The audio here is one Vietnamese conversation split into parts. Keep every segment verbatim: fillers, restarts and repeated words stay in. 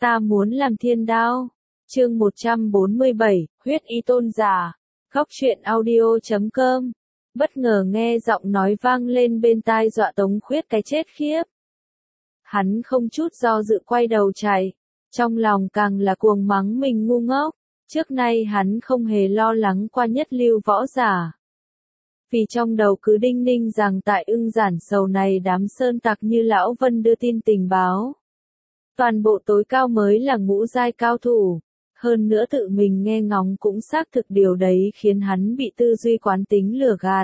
Ta muốn làm thiên đao. Chương một trăm bốn mươi bảy, huyết y tôn giả. Góc truyện audio chấm com. Bất ngờ nghe giọng nói vang lên bên tai dọa Tống Khuyết cái chết khiếp. Hắn không chút do dự quay đầu chạy, trong lòng càng là cuồng mắng mình ngu ngốc. Trước nay hắn không hề lo lắng qua nhất lưu võ giả. Vì trong đầu cứ đinh ninh rằng tại Ưng Giản Sầu này đám sơn tặc như Lão Vân đưa tin tình báo. Toàn bộ tối cao mới là ngũ giai cao thủ. Hơn nữa tự mình nghe ngóng cũng xác thực điều đấy khiến hắn bị tư duy quán tính lừa gạt.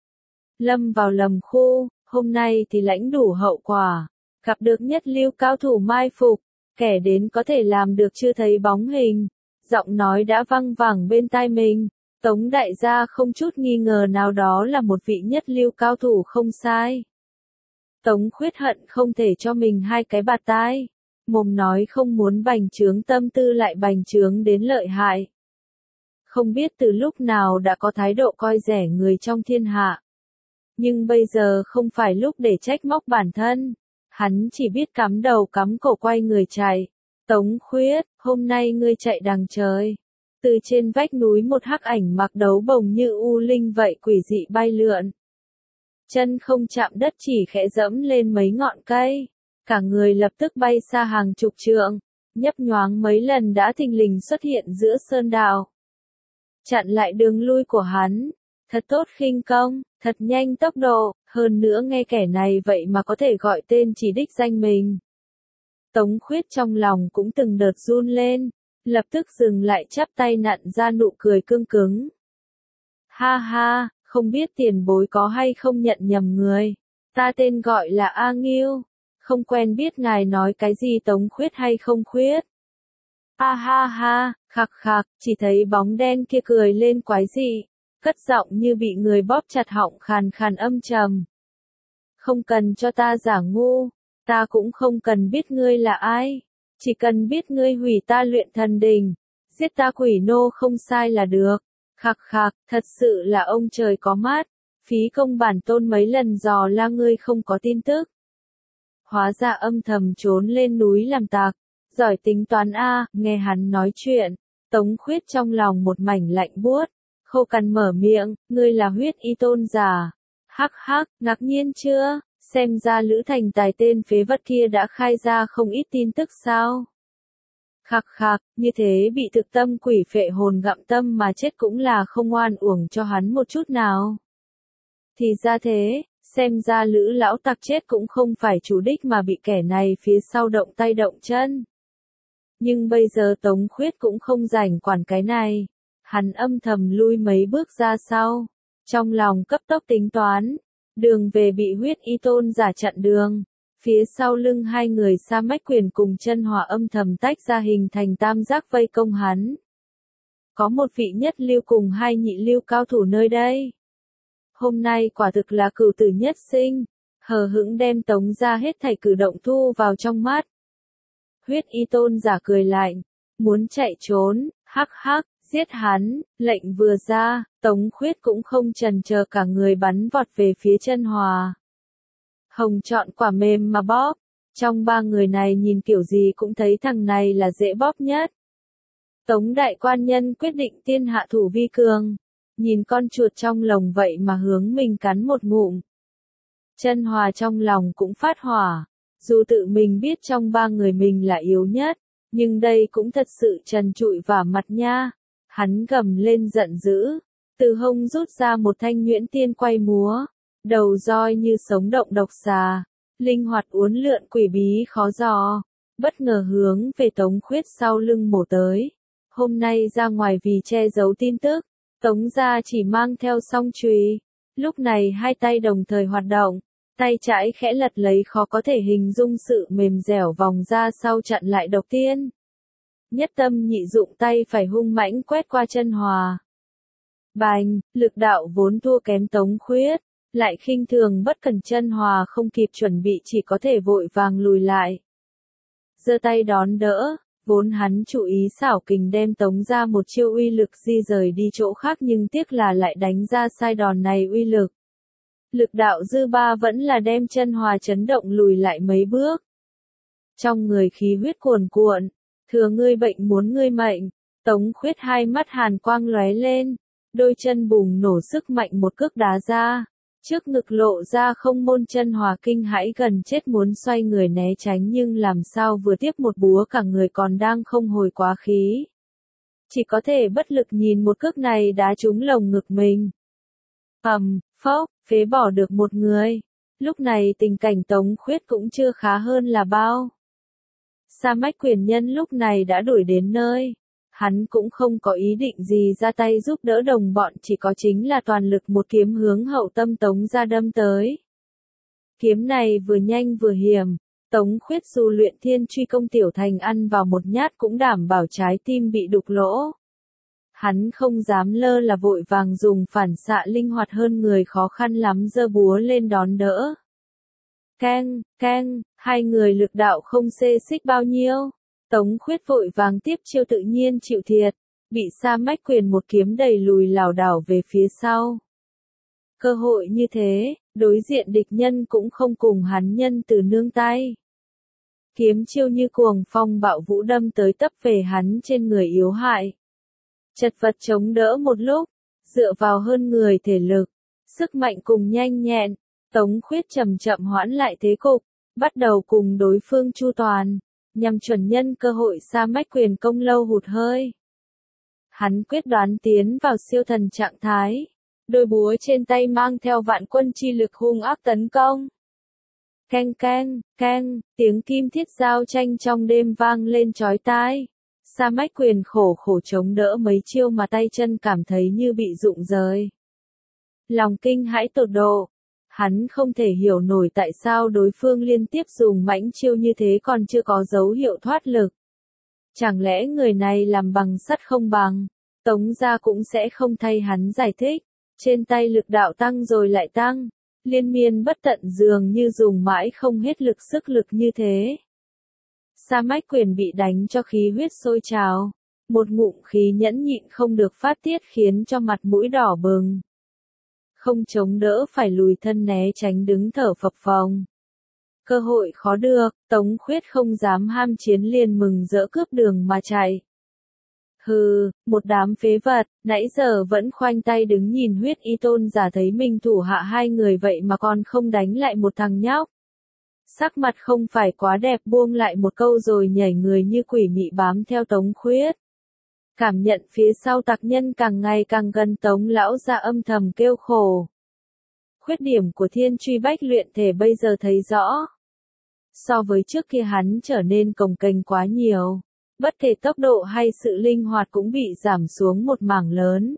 Lâm vào lầm khu, hôm nay thì lãnh đủ hậu quả. Gặp được nhất lưu cao thủ mai phục, kẻ đến có thể làm được chưa thấy bóng hình. Giọng nói đã văng vẳng bên tai mình. Tống đại gia không chút nghi ngờ nào đó là một vị nhất lưu cao thủ không sai. Tống Khuyết hận không thể cho mình hai cái bạt tai. Mồm nói không muốn bành trướng tâm tư lại bành trướng đến lợi hại. Không biết từ lúc nào đã có thái độ coi rẻ người trong thiên hạ. Nhưng bây giờ không phải lúc để trách móc bản thân. Hắn chỉ biết cắm đầu cắm cổ quay người chạy. Tống Khuyết, hôm nay ngươi chạy đằng trời. Từ trên vách núi một hắc ảnh mặc đấu bồng như u linh vậy quỷ dị bay lượn. Chân không chạm đất chỉ khẽ dẫm lên mấy ngọn cây. Cả người lập tức bay xa hàng chục trượng, nhấp nhoáng mấy lần đã thình lình xuất hiện giữa sơn đạo. Chặn lại đường lui của hắn, thật tốt khinh công, thật nhanh tốc độ, hơn nữa nghe kẻ này vậy mà có thể gọi tên chỉ đích danh mình. Tống Khuyết trong lòng cũng từng đợt run lên, lập tức dừng lại chắp tay nặn ra nụ cười cương cứng. Ha ha, không biết tiền bối có hay không nhận nhầm người, ta tên gọi là A Nghiêu. Không quen biết ngài nói cái gì Tống Khuyết hay không khuyết. A ha ha, khạc khạc, chỉ thấy bóng đen kia cười lên quái dị, cất giọng như bị người bóp chặt họng khàn khàn âm trầm. Không cần cho ta giả ngu, ta cũng không cần biết ngươi là ai, chỉ cần biết ngươi hủy ta luyện thần đình, giết ta quỷ nô không sai là được. Khạc khạc, thật sự là ông trời có mắt, phí công bản tôn mấy lần dò la ngươi không có tin tức. Hóa ra âm thầm trốn lên núi làm tạc, giỏi tính toán a. Nghe hắn nói chuyện, Tống Khuyết trong lòng một mảnh lạnh buốt, khô cằn mở miệng, ngươi là huyết y tôn giả. Hắc hắc, ngạc nhiên chưa, xem ra Lữ Thành Tài tên phế vật kia đã khai ra không ít tin tức sao. Khạc khạc, như thế bị thực tâm quỷ phệ hồn gặm tâm mà chết cũng là không oan uổng cho hắn một chút nào. Thì ra thế. Xem ra Lữ lão tặc chết cũng không phải chủ đích mà bị kẻ này phía sau động tay động chân. Nhưng bây giờ Tống Khuyết cũng không rảnh quản cái này. Hắn âm thầm lui mấy bước ra sau. Trong lòng cấp tốc tính toán. Đường về bị huyết y tôn giả chặn đường. Phía sau lưng hai người Sa Mách Quyền cùng Chân Hỏa âm thầm tách ra hình thành tam giác vây công hắn. Có một vị nhất lưu cùng hai nhị lưu cao thủ nơi đây. Hôm nay quả thực là cửu tử nhất sinh, hờ hững đem Tống ra hết thảy cử động thu vào trong mắt. Huyết y tôn giả cười lạnh, muốn chạy trốn, hắc hắc, giết hắn, lệnh vừa ra, Tống Khuyết cũng không chần chờ cả người bắn vọt về phía Chân Hòa. Hồng chọn quả mềm mà bóp, trong ba người này nhìn kiểu gì cũng thấy thằng này là dễ bóp nhất. Tống đại quan nhân quyết định tiên hạ thủ vi cường. Nhìn con chuột trong lồng vậy mà hướng mình cắn một ngụm. Chân Hòa trong lòng cũng phát hỏa. Dù tự mình biết trong ba người mình là yếu nhất, nhưng đây cũng thật sự trần trụi vả mặt nha. Hắn gầm lên giận dữ. Từ hông rút ra một thanh nhuyễn tiên quay múa. Đầu roi như sống động độc xà. Linh hoạt uốn lượn quỷ bí khó dò. Bất ngờ hướng về Tống Khuyết sau lưng mổ tới. Hôm nay ra ngoài vì che giấu tin tức. Tống gia chỉ mang theo song chùy, lúc này hai tay đồng thời hoạt động, tay trái khẽ lật lấy khó có thể hình dung sự mềm dẻo vòng ra sau chặn lại độc tiên. Nhất tâm nhị dụng tay phải hung mãnh quét qua Chân Hòa. Bành, lực đạo vốn thua kém Tống Khuyết, lại khinh thường bất cẩn Chân Hòa không kịp chuẩn bị chỉ có thể vội vàng lùi lại. Giơ tay đón đỡ. Vốn hắn chú ý xảo kình đem Tống ra một chiêu uy lực di rời đi chỗ khác nhưng tiếc là lại đánh ra sai đòn này uy lực. Lực đạo dư ba vẫn là đem Chân Hòa chấn động lùi lại mấy bước. Trong người khí huyết cuồn cuộn, Thừa ngươi bệnh muốn ngươi mệnh. Tống Khuyết hai mắt hàn quang lóe lên, đôi chân bùng nổ sức mạnh một cước đá ra, trước ngực lộ ra không môn chân hòa kinh hãi gần chết muốn xoay người né tránh nhưng làm sao vừa tiếp một búa cả người còn đang không hồi quá khí. Chỉ có thể bất lực nhìn một cước này đá trúng lồng ngực mình. Ầm, phốc, phế bỏ được một người. Lúc này tình cảnh Tống Khuyết cũng chưa khá hơn là bao. Sa Mách quyền nhân lúc này đã đuổi đến nơi. Hắn cũng không có ý định gì ra tay giúp đỡ đồng bọn, chỉ có chính là toàn lực một kiếm hướng Hậu Tâm Tống ra đâm tới. Kiếm này vừa nhanh vừa hiểm, Tống Khuyết dù luyện thiên truy công tiểu thành ăn vào một nhát cũng đảm bảo trái tim bị đục lỗ. Hắn không dám lơ là vội vàng dùng phản xạ linh hoạt hơn người khó khăn lắm giơ búa lên đón đỡ. Keng, keng, hai người lực đạo không xê xích bao nhiêu. Tống Khuyết vội vàng tiếp chiêu tự nhiên chịu thiệt, bị Sa Mách quyền một kiếm đẩy lùi lảo đảo về phía sau. Cơ hội như thế, đối diện địch nhân cũng không cùng hắn nhân từ nương tay. Kiếm chiêu như cuồng phong bạo vũ đâm tới tấp về hắn trên người yếu hại. Chật vật chống đỡ một lúc, dựa vào hơn người thể lực, sức mạnh cùng nhanh nhẹn, Tống Khuyết chậm chậm hoãn lại thế cục, bắt đầu cùng đối phương chu toàn, nhằm chuẩn nhân cơ hội Sa Mách quyền công lâu hụt hơi. Hắn quyết đoán tiến vào siêu thần trạng thái, đôi búa trên tay mang theo vạn quân chi lực hung ác tấn công. Keng keng, keng, tiếng kim thiết giao tranh trong đêm vang lên chói tai. Sa Mách quyền khổ khổ chống đỡ mấy chiêu mà tay chân cảm thấy như bị rụng rời. Lòng kinh hãi tột độ. Hắn không thể hiểu nổi tại sao đối phương liên tiếp dùng mãnh chiêu như thế còn chưa có dấu hiệu thoát lực. Chẳng lẽ người này làm bằng sắt không bằng? Tống gia cũng sẽ không thay hắn giải thích. Trên tay lực đạo tăng rồi lại tăng, liên miên bất tận dường như dùng mãi không hết lực sức lực như thế. Sa Mách quyền bị đánh cho khí huyết sôi trào, một ngụm khí nhẫn nhịn không được phát tiết khiến cho mặt mũi đỏ bừng. Không chống đỡ phải lùi thân né tránh đứng thở phập phồng. Cơ hội khó được, Tống Khuyết không dám ham chiến liền mừng rỡ cướp đường mà chạy. Hừ, một đám phế vật, nãy giờ vẫn khoanh tay đứng nhìn Huyết Y Tôn giả thấy mình thủ hạ hai người vậy mà còn không đánh lại một thằng nhóc. Sắc mặt không phải quá đẹp buông lại một câu rồi nhảy người như quỷ mị bám theo Tống Khuyết. Cảm nhận phía sau tặc nhân càng ngày càng gần Tống lão ra âm thầm kêu khổ. Khuyết điểm của thiên truy bách luyện thể bây giờ thấy rõ. So với trước kia hắn trở nên cồng kềnh quá nhiều. Bất kể tốc độ hay sự linh hoạt cũng bị giảm xuống một mảng lớn.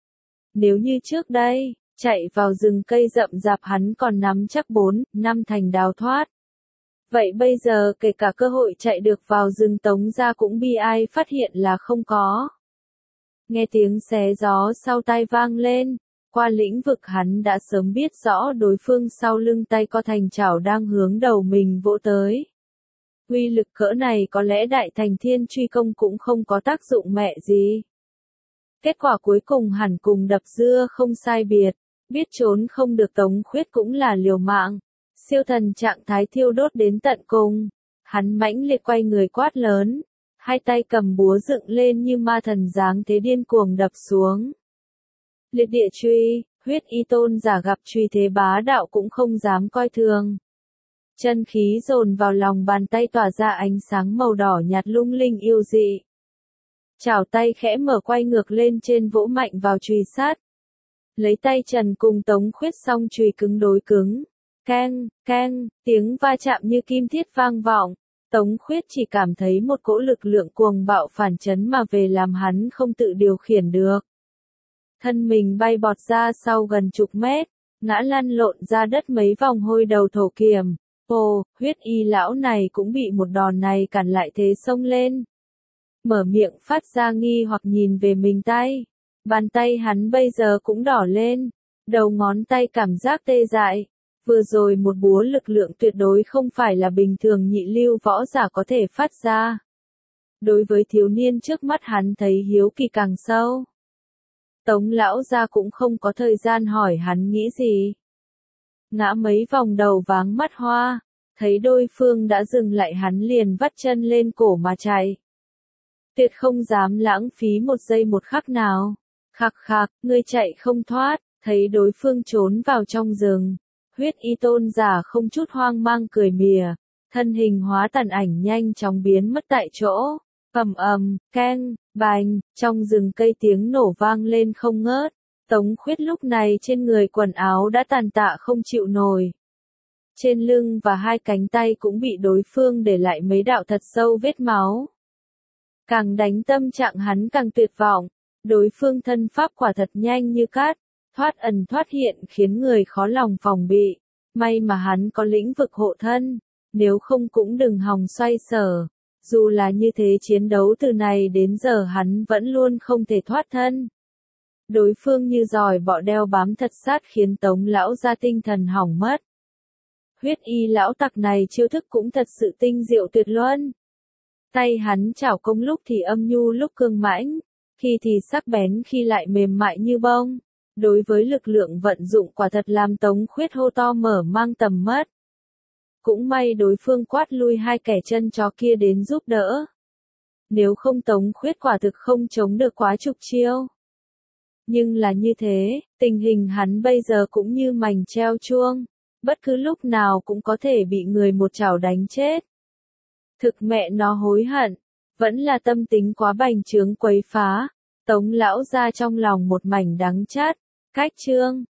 Nếu như trước đây, chạy vào rừng cây rậm rạp hắn còn nắm chắc bốn, năm thành đào thoát. Vậy bây giờ kể cả cơ hội chạy được vào rừng Tống ra cũng bi ai phát hiện là không có. Nghe tiếng xé gió sau tai vang lên, qua lĩnh vực hắn đã sớm biết rõ đối phương sau lưng tay có thành chảo đang hướng đầu mình vỗ tới. Uy lực cỡ này có lẽ đại thành thiên truy công cũng không có tác dụng mẹ gì. Kết quả cuối cùng hẳn cùng đập dưa không sai biệt, biết trốn không được Tống Khuyết cũng là liều mạng. Siêu thần trạng thái thiêu đốt đến tận cùng, hắn mãnh liệt quay người quát lớn, hai tay cầm búa dựng lên như ma thần dáng thế điên cuồng đập xuống. Liệt địa truy, Huyết Y Tôn giả gặp truy thế bá đạo cũng không dám coi thường. Chân khí dồn vào lòng bàn tay tỏa ra ánh sáng màu đỏ nhạt lung linh yêu dị. Chảo tay khẽ mở quay ngược lên trên vỗ mạnh vào chùy sắt. Lấy tay trần cùng Tống Khuyết song chùy cứng đối cứng. Keng, keng, tiếng va chạm như kim thiết vang vọng. Tống Khuyết chỉ cảm thấy một cỗ lực lượng cuồng bạo phản chấn mà về làm hắn không tự điều khiển được. Thân mình bay bọt ra sau gần chục mét, ngã lăn lộn ra đất mấy vòng hôi đầu thổ kiểm. Ồ, Huyết Y lão này cũng bị một đòn này cản lại thế xông lên. Mở miệng phát ra nghi hoặc nhìn về mình tay. Bàn tay hắn bây giờ cũng đỏ lên. Đầu ngón tay cảm giác tê dại. Vừa rồi một búa lực lượng tuyệt đối không phải là bình thường nhị lưu võ giả có thể phát ra. Đối với thiếu niên trước mắt hắn thấy hiếu kỳ càng sâu. Tống lão gia cũng không có thời gian hỏi hắn nghĩ gì. Ngã mấy vòng đầu váng mắt hoa, thấy đối phương đã dừng lại hắn liền vắt chân lên cổ mà chạy. tuyệt không dám lãng phí một giây một khắc nào. Khạc khạc, ngươi chạy không thoát, thấy đối phương trốn vào trong rừng. Huyết y tôn giả không chút hoang mang cười mỉa, thân hình hóa tàn ảnh nhanh chóng biến mất tại chỗ. Ầm ầm, keng, bành, trong rừng cây tiếng nổ vang lên không ngớt. Tống Khuyết lúc này trên người quần áo đã tàn tạ không chịu nổi. Trên lưng và hai cánh tay cũng bị đối phương để lại mấy đạo thật sâu vết máu. Càng đánh tâm trạng hắn càng tuyệt vọng, đối phương thân pháp quả thật nhanh như cát, thoát ẩn thoát hiện khiến người khó lòng phòng bị. May mà hắn có lĩnh vực hộ thân, nếu không cũng đừng hòng xoay sở. Dù là như thế chiến đấu từ này đến giờ hắn vẫn luôn không thể thoát thân. Đối phương như giòi bọ đeo bám thật sát khiến Tống lão ra tinh thần hỏng mất. Huyết y lão tặc này chiêu thức cũng thật sự tinh diệu tuyệt luân. Tay hắn chảo công lúc thì âm nhu lúc cương mãnh, khi thì sắc bén khi lại mềm mại như bông. Đối với lực lượng vận dụng quả thật làm Tống Khuyết hô to mở mang tầm mắt. Cũng may đối phương quát lui hai kẻ chân chó kia đến giúp đỡ. Nếu không Tống Khuyết quả thực không chống được quá chục chiêu. Nhưng là như thế, tình hình hắn bây giờ cũng như mành treo chuông. Bất cứ lúc nào cũng có thể bị người một chảo đánh chết. Thực mẹ nó hối hận, vẫn là tâm tính quá bành trướng quấy phá. Tống lão ra trong lòng một mảnh đắng chát. Cách chương